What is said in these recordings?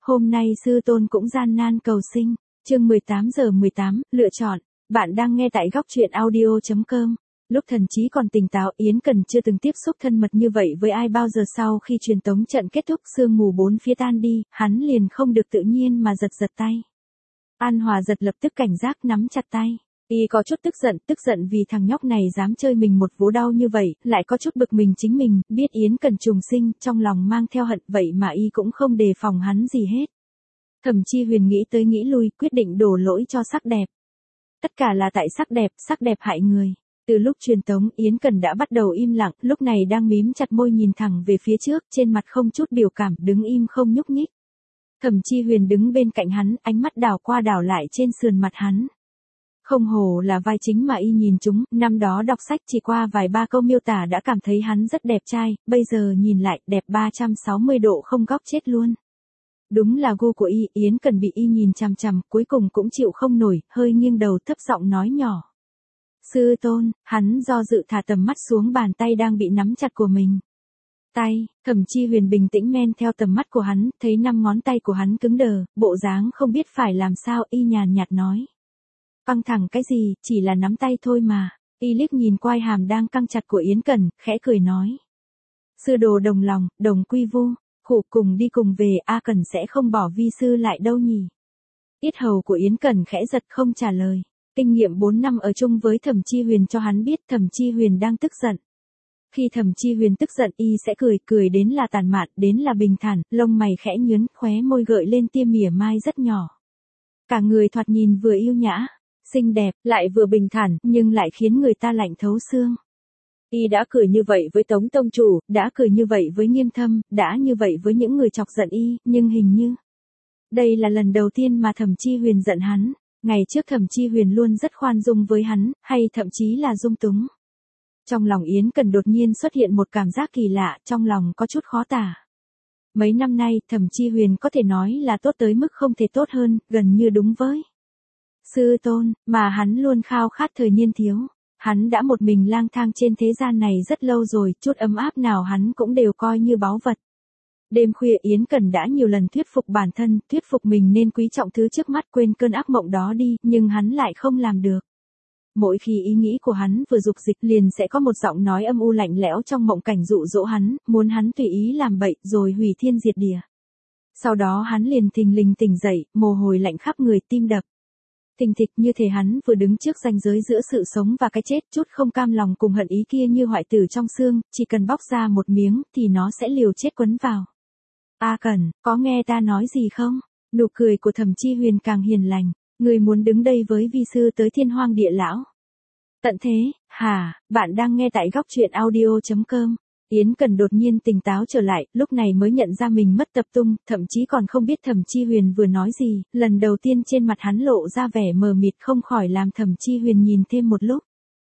Hôm nay sư tôn cũng gian nan cầu sinh. Chương 18:18, lựa chọn. Bạn đang nghe tại góc truyện audio.com. Lúc thần trí còn tỉnh táo, Yến Cần chưa từng tiếp xúc thân mật như vậy với ai bao giờ. Sau khi truyền tống trận kết thúc, sương mù bốn phía tan đi, hắn liền không được tự nhiên mà giật tay. An Hòa giật lập tức cảnh giác nắm chặt tay. Y có chút tức giận vì thằng nhóc này dám chơi mình một vố đau như vậy, lại có chút bực mình chính mình, biết Yến Cần trùng sinh, trong lòng mang theo hận, vậy mà Y cũng không đề phòng hắn gì hết. Thẩm Chi Huyền nghĩ tới nghĩ lui, quyết định đổ lỗi cho sắc đẹp. Tất cả là tại sắc đẹp hại người. Từ lúc truyền tống, Yến Cần đã bắt đầu im lặng, lúc này đang mím chặt môi nhìn thẳng về phía trước, trên mặt không chút biểu cảm, đứng im không nhúc nhích. Thẩm Chi Huyền đứng bên cạnh hắn, ánh mắt đảo qua đảo lại trên sườn mặt hắn. Không hổ là vai chính mà Y nhìn chúng, năm đó đọc sách chỉ qua vài ba câu miêu tả đã cảm thấy hắn rất đẹp trai, bây giờ nhìn lại, đẹp 360 độ không góc chết luôn. Đúng là gu của Y, Yến Cần bị Y nhìn chằm chằm, cuối cùng cũng chịu không nổi, hơi nghiêng đầu thấp giọng nói nhỏ. Sư tôn, hắn do dự thả tầm mắt xuống bàn tay đang bị nắm chặt của mình. Thẩm Chi Huyền bình tĩnh men theo tầm mắt của hắn, thấy 5 ngón tay của hắn cứng đờ, bộ dáng không biết phải làm sao, Y nhàn nhạt nói. Căng thẳng cái gì, chỉ là nắm tay thôi mà. Y liếc nhìn quai hàm đang căng chặt của Yến Cần, khẽ cười nói. Sư đồ đồng lòng, đồng quy vu, khổ cùng đi cùng về, A Cần sẽ không bỏ vi sư lại đâu nhỉ. Yết hầu của Yến Cần khẽ giật không trả lời. Kinh nghiệm 4 năm ở chung với Thẩm Chi Huyền cho hắn biết Thẩm Chi Huyền đang tức giận. Khi Thẩm Chi Huyền tức giận, Y sẽ cười đến là tàn mạn, đến là bình thản, lông mày khẽ nhướn, khóe môi gợi lên tia mỉa mai rất nhỏ. Cả người thoạt nhìn vừa yêu nhã, xinh đẹp, lại vừa bình thản, nhưng lại khiến người ta lạnh thấu xương. Y đã cười như vậy với Tống tông chủ, đã cười như vậy với Nghiêm Thâm, đã như vậy với những người chọc giận Y, nhưng hình như đây là lần đầu tiên mà Thẩm Chi Huyền giận hắn. Ngày trước Thẩm Chi Huyền luôn rất khoan dung với hắn, hay thậm chí là dung túng. Trong lòng Yến Cần đột nhiên xuất hiện một cảm giác kỳ lạ, trong lòng có chút khó tả. Mấy năm nay, Thẩm Chi Huyền có thể nói là tốt tới mức không thể tốt hơn, gần như đúng với sư tôn, mà hắn luôn khao khát thời niên thiếu. Hắn đã một mình lang thang trên thế gian này rất lâu rồi, chút ấm áp nào hắn cũng đều coi như báu vật. Đêm khuya Yến Cần đã nhiều lần thuyết phục bản thân, thuyết phục mình nên quý trọng thứ trước mắt, quên cơn ác mộng đó đi, nhưng hắn lại không làm được. Mỗi khi ý nghĩ của hắn vừa dục dịch liền sẽ có một giọng nói âm u lạnh lẽo trong mộng cảnh dụ dỗ hắn, muốn hắn tùy ý làm bậy rồi hủy thiên diệt địa. Sau đó hắn liền thình lình tỉnh dậy, mồ hôi lạnh khắp người, tim đập thình thịch, như thể hắn vừa đứng trước ranh giới giữa sự sống và cái chết, chút không cam lòng cùng hận ý kia như hoại tử trong xương, chỉ cần bóc ra một miếng thì nó sẽ liều chết quấn vào. A Cần, có nghe ta nói gì không? Nụ cười của Thẩm Chi Huyền càng hiền lành. Người muốn đứng đây với vi sư tới thiên hoang địa lão. Tận thế, hả, bạn đang nghe tại góc truyện audio.com. Yến Cần đột nhiên tỉnh táo trở lại, lúc này mới nhận ra mình mất tập trung, thậm chí còn không biết Thẩm Chi Huyền vừa nói gì, lần đầu tiên trên mặt hắn lộ ra vẻ mờ mịt, không khỏi làm Thẩm Chi Huyền nhìn thêm một lúc.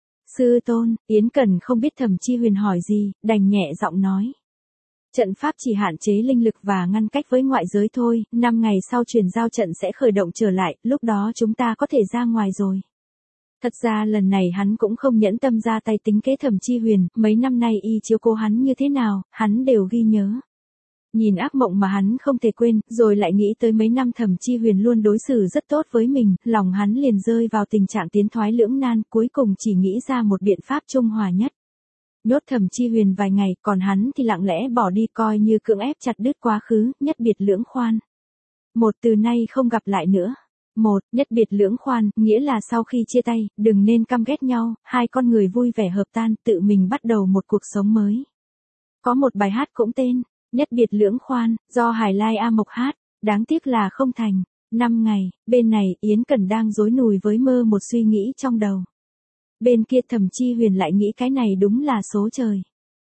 Sư tôn, Yến Cần không biết Thẩm Chi Huyền hỏi gì, đành nhẹ giọng nói. Trận pháp chỉ hạn chế linh lực và ngăn cách với ngoại giới thôi, 5 ngày sau truyền giao trận sẽ khởi động trở lại, lúc đó chúng ta có thể ra ngoài rồi. Thật ra lần này hắn cũng không nhẫn tâm ra tay tính kế Thẩm Chi Huyền, mấy năm nay Y chiếu cố hắn như thế nào, hắn đều ghi nhớ. Nhìn ác mộng mà hắn không thể quên, rồi lại nghĩ tới mấy năm Thẩm Chi Huyền luôn đối xử rất tốt với mình, lòng hắn liền rơi vào tình trạng tiến thoái lưỡng nan, cuối cùng chỉ nghĩ ra một biện pháp trung hòa nhất. Nhốt Thẩm Chi Huyền vài ngày, còn hắn thì lặng lẽ bỏ đi, coi như cưỡng ép chặt đứt quá khứ, nhất biệt lưỡng khoan. Một từ nay không gặp lại nữa. Nhất biệt lưỡng khoan, nghĩa là sau khi chia tay, đừng nên căm ghét nhau, hai con người vui vẻ hợp tan, tự mình bắt đầu một cuộc sống mới. Có một bài hát cũng tên, Nhất biệt lưỡng khoan, do Hải Lai A Mộc hát, đáng tiếc là không thành. 5 ngày, bên này, Yến Cần đang rối nùi với mơ một suy nghĩ trong đầu. Bên kia Thẩm Chi Huyền lại nghĩ cái này đúng là số trời.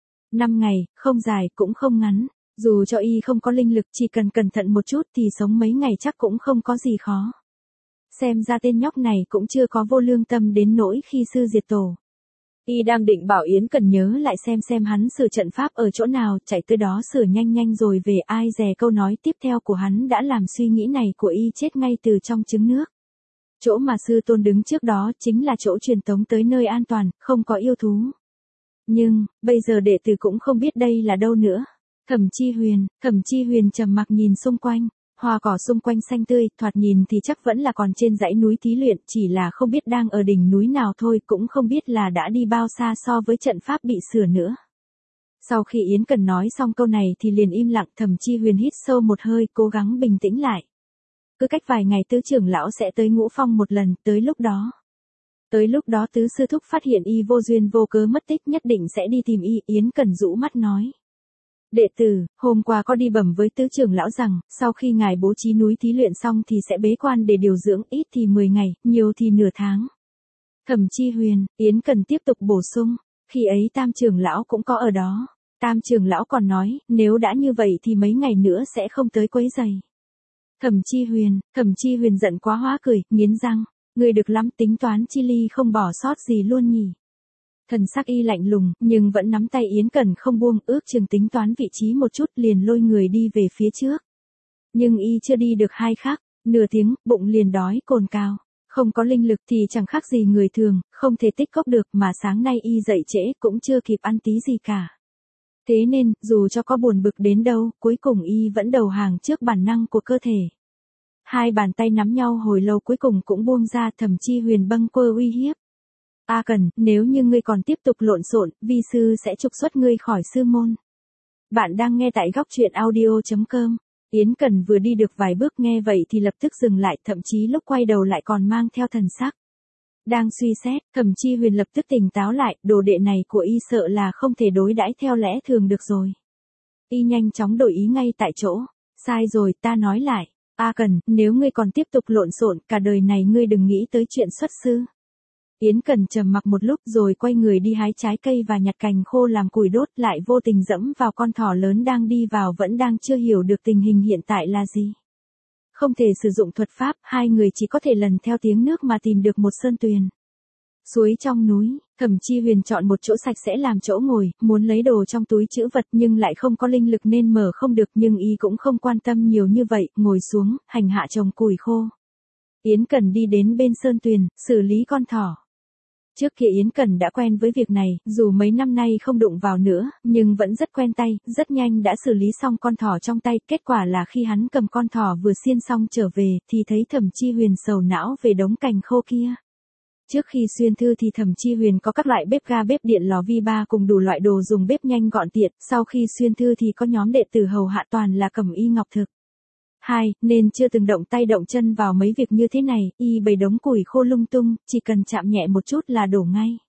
5 ngày, không dài cũng không ngắn. Dù cho Y không có linh lực, chỉ cần cẩn thận một chút thì sống mấy ngày chắc cũng không có gì khó. Xem ra tên nhóc này cũng chưa có vô lương tâm đến nỗi khi sư diệt tổ. Y đang định bảo Yến Cần nhớ lại xem hắn sửa trận pháp ở chỗ nào, chạy tới đó sửa nhanh rồi về, ai dè câu nói tiếp theo của hắn đã làm suy nghĩ này của Y chết ngay từ trong trứng nước. Chỗ mà sư tôn đứng trước đó chính là chỗ truyền tống tới nơi an toàn, không có yêu thú. Nhưng, bây giờ đệ tử cũng không biết đây là đâu nữa. Thẩm Chi Huyền trầm mặc nhìn xung quanh. Hoa cỏ xung quanh xanh tươi, thoạt nhìn thì chắc vẫn là còn trên dãy núi thí luyện, chỉ là không biết đang ở đỉnh núi nào thôi, cũng không biết là đã đi bao xa so với trận pháp bị sửa nữa. Sau khi Yến Cần nói xong câu này thì liền im lặng, Thẩm Chi Huyền hít sâu một hơi, cố gắng bình tĩnh lại. Cứ cách vài ngày tứ trưởng lão sẽ tới Ngũ Phong một lần, tới lúc đó tứ sư thúc phát hiện y vô duyên vô cớ mất tích nhất định sẽ đi tìm y, Yến Cần rũ mắt nói. Đệ tử, hôm qua có đi bẩm với tứ trưởng lão rằng, sau khi ngài bố trí núi thí luyện xong thì sẽ bế quan để điều dưỡng, ít thì 10 ngày, nhiều thì nửa tháng. Thẩm Chi Huyền, Yến Cần tiếp tục bổ sung, khi ấy Tam trưởng lão cũng có ở đó. Tam trưởng lão còn nói, nếu đã như vậy thì mấy ngày nữa sẽ không tới quấy rầy. Thẩm Chi Huyền giận quá hóa cười, nghiến răng, ngươi được lắm, tính toán chi ly không bỏ sót gì luôn nhỉ. Thần sắc y lạnh lùng, nhưng vẫn nắm tay Yến Cần không buông, ước chừng tính toán vị trí một chút liền lôi người đi về phía trước. Nhưng y chưa đi được 2 khắc, nửa tiếng, bụng liền đói cồn cào. Không có linh lực thì chẳng khác gì người thường, không thể tích cóp được, mà sáng nay y dậy trễ cũng chưa kịp ăn tí gì cả. Thế nên, dù cho có buồn bực đến đâu, cuối cùng y vẫn đầu hàng trước bản năng của cơ thể. Hai bàn tay nắm nhau hồi lâu cuối cùng cũng buông ra, Thẩm Chi Huyền bâng quơ uy hiếp. A Cần, nếu như ngươi còn tiếp tục lộn xộn, vi sư sẽ trục xuất ngươi khỏi sư môn. Bạn đang nghe tại góc truyện audio.com. Yến Cần vừa đi được vài bước nghe vậy thì lập tức dừng lại, thậm chí lúc quay đầu lại còn mang theo thần sắc. Đang suy xét, Thẩm Chi Huyền lập tức tỉnh táo lại, đồ đệ này của y sợ là không thể đối đãi theo lẽ thường được rồi. Y nhanh chóng đổi ý ngay tại chỗ. Sai rồi, ta nói lại. A Cần, nếu ngươi còn tiếp tục lộn xộn, cả đời này ngươi đừng nghĩ tới chuyện xuất sư. Yến Cần trầm mặc một lúc rồi quay người đi hái trái cây và nhặt cành khô làm củi đốt, lại vô tình dẫm vào con thỏ lớn đang đi vào, vẫn đang chưa hiểu được tình hình hiện tại là gì. Không thể sử dụng thuật pháp, hai người chỉ có thể lần theo tiếng nước mà tìm được một sơn tuyền. Suối trong núi, Thẩm Chi Huyền chọn một chỗ sạch sẽ làm chỗ ngồi, muốn lấy đồ trong túi trữ vật nhưng lại không có linh lực nên mở không được, nhưng y cũng không quan tâm nhiều như vậy, ngồi xuống, hành hạ trồng củi khô. Yến Cần đi đến bên sơn tuyền, xử lý con thỏ. Trước kia Yến Cần đã quen với việc này, dù mấy năm nay không đụng vào nữa, nhưng vẫn rất quen tay, rất nhanh đã xử lý xong con thỏ trong tay, kết quả là khi hắn cầm con thỏ vừa xiên xong trở về, thì thấy Thẩm Chi Huyền sầu não về đống cành khô kia. Trước khi xuyên thư thì Thẩm Chi Huyền có các loại bếp ga, bếp điện, lò vi ba cùng đủ loại đồ dùng bếp nhanh gọn tiện, sau khi xuyên thư thì có nhóm đệ tử hầu hạ toàn là cẩm y ngọc thực. 2. Nên chưa từng động tay động chân vào mấy việc như thế này, y bày đống củi khô lung tung, chỉ cần chạm nhẹ một chút là đổ ngay.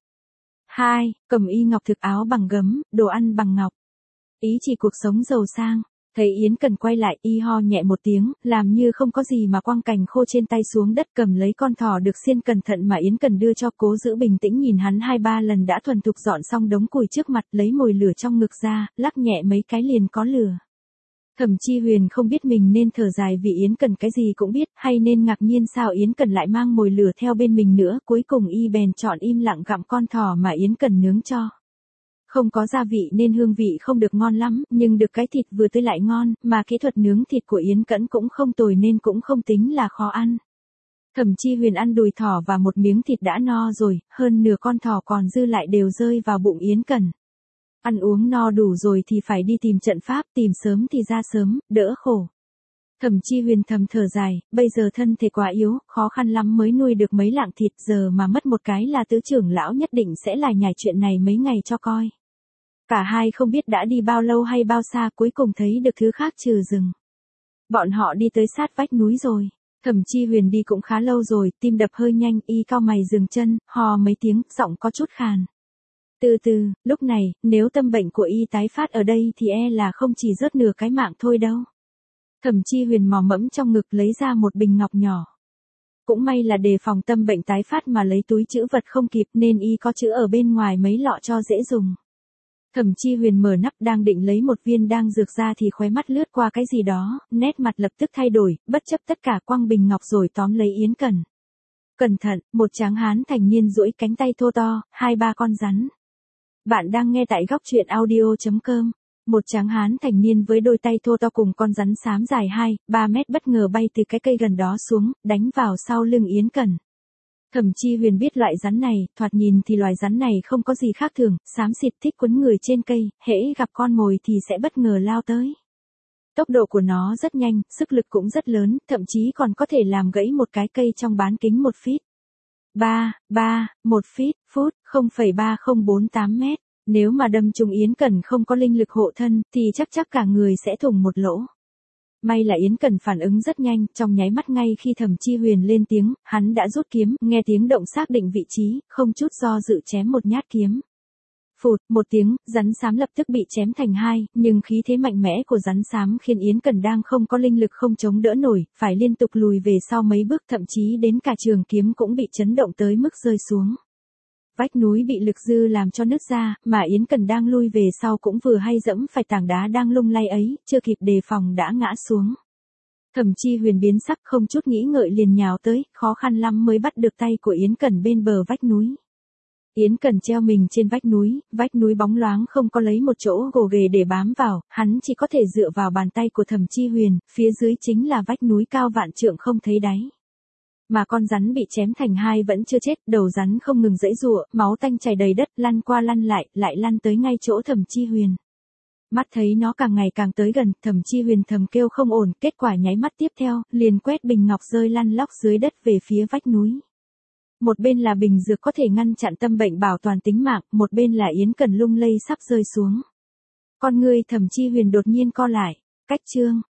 2. Cẩm y ngọc thực, áo bằng gấm, đồ ăn bằng ngọc. Ý chỉ cuộc sống giàu sang. Thấy Yến Cần quay lại, y ho nhẹ một tiếng, làm như không có gì mà quăng cành khô trên tay xuống đất, cầm lấy con thỏ được xiên cẩn thận mà Yến Cần đưa cho, cố giữ bình tĩnh nhìn hắn 2-3 lần đã thuần thục dọn xong đống củi trước mặt, lấy mồi lửa trong ngực ra, lắc nhẹ mấy cái liền có lửa. Thẩm Chi Huyền không biết mình nên thở dài vì Yến Cần cái gì cũng biết, hay nên ngạc nhiên sao Yến Cần lại mang mồi lửa theo bên mình nữa, cuối cùng y bèn chọn im lặng gặm con thỏ mà Yến Cần nướng cho. Không có gia vị nên hương vị không được ngon lắm, nhưng được cái thịt vừa tươi lại ngon, mà kỹ thuật nướng thịt của Yến Cẩn cũng không tồi nên cũng không tính là khó ăn. Thẩm Chi Huyền ăn đùi thỏ và một miếng thịt đã no rồi, hơn nửa con thỏ còn dư lại đều rơi vào bụng Yến Cần. Ăn uống no đủ rồi thì phải đi tìm trận pháp, tìm sớm thì ra sớm, đỡ khổ. Thẩm Chi Huyền thầm thở dài, bây giờ thân thể quá yếu, khó khăn lắm mới nuôi được mấy lạng thịt, giờ mà mất một cái là tứ trưởng lão nhất định sẽ lải nhải chuyện này mấy ngày cho coi. Cả hai không biết đã đi bao lâu hay bao xa, cuối cùng thấy được thứ khác trừ rừng. Bọn họ đi tới sát vách núi rồi. Thẩm Chi Huyền đi cũng khá lâu rồi, tim đập hơi nhanh, y cau mày dừng chân, hò mấy tiếng, giọng có chút khàn. Từ từ, lúc này, nếu tâm bệnh của y tái phát ở đây thì e là không chỉ rớt nửa cái mạng thôi đâu. Thẩm Chi Huyền mò mẫm trong ngực lấy ra một bình ngọc nhỏ. Cũng may là đề phòng tâm bệnh tái phát mà lấy túi trữ vật không kịp nên y có chữ ở bên ngoài mấy lọ cho dễ dùng. Thẩm Chi Huyền mở nắp đang định lấy một viên đang dược ra thì khóe mắt lướt qua cái gì đó, nét mặt lập tức thay đổi, bất chấp tất cả quăng bình ngọc rồi tóm lấy Yến Cần. Cẩn thận, một tráng hán thành niên duỗi cánh tay thô to, 2-3 con rắn. Bạn đang nghe tại góc truyện audio.com. Một tráng hán thành niên với đôi tay thô to cùng con rắn xám dài 2-3 mét bất ngờ bay từ cái cây gần đó xuống, đánh vào sau lưng Yến Cần. Thẩm Chi Huyền biết loại rắn này, thoạt nhìn thì loài rắn này không có gì khác thường, xám xịt thích quấn người trên cây, hễ gặp con mồi thì sẽ bất ngờ lao tới. Tốc độ của nó rất nhanh, sức lực cũng rất lớn, thậm chí còn có thể làm gãy một cái cây trong bán kính 1 feet. 1 feet, phút, 0,3048 mét. Nếu mà đâm trúng Yến Cẩn không có linh lực hộ thân, thì chắc cả người sẽ thủng một lỗ. May là Yến Cẩn phản ứng rất nhanh, trong nháy mắt ngay khi Thẩm Chi Huyền lên tiếng, hắn đã rút kiếm, nghe tiếng động xác định vị trí, không chút do dự chém một nhát kiếm. Phụt, một tiếng, rắn xám lập tức bị chém thành hai, nhưng khí thế mạnh mẽ của rắn xám khiến Yến Cẩn đang không có linh lực không chống đỡ nổi, phải liên tục lùi về sau mấy bước, thậm chí đến cả trường kiếm cũng bị chấn động tới mức rơi xuống. Vách núi bị lực dư làm cho nứt ra, mà Yến Cẩn đang lui về sau cũng vừa hay dẫm phải tảng đá đang lung lay ấy, chưa kịp đề phòng đã ngã xuống. Thẩm Chi Huyền biến sắc không chút nghĩ ngợi liền nhào tới, khó khăn lắm mới bắt được tay của Yến Cẩn bên bờ vách núi. Yến Cẩn treo mình trên vách núi bóng loáng không có lấy một chỗ gồ ghề để bám vào, hắn chỉ có thể dựa vào bàn tay của Thẩm Chi Huyền, phía dưới chính là vách núi cao vạn trượng không thấy đáy. Mà con rắn bị chém thành hai vẫn chưa chết, đầu rắn không ngừng giãy giụa, máu tanh chảy đầy đất, lăn qua lăn lại lăn tới ngay chỗ Thẩm Chi Huyền. Mắt thấy nó càng ngày càng tới gần, Thẩm Chi Huyền thầm kêu không ổn, kết quả nháy mắt tiếp theo, liền quét bình ngọc rơi lăn lóc dưới đất về phía vách núi. Một bên là bình dược có thể ngăn chặn tâm bệnh bảo toàn tính mạng, một bên là Yến Cẩn lung lay sắp rơi xuống. Con ngươi Thẩm Chi Huyền đột nhiên co lại, cách chương.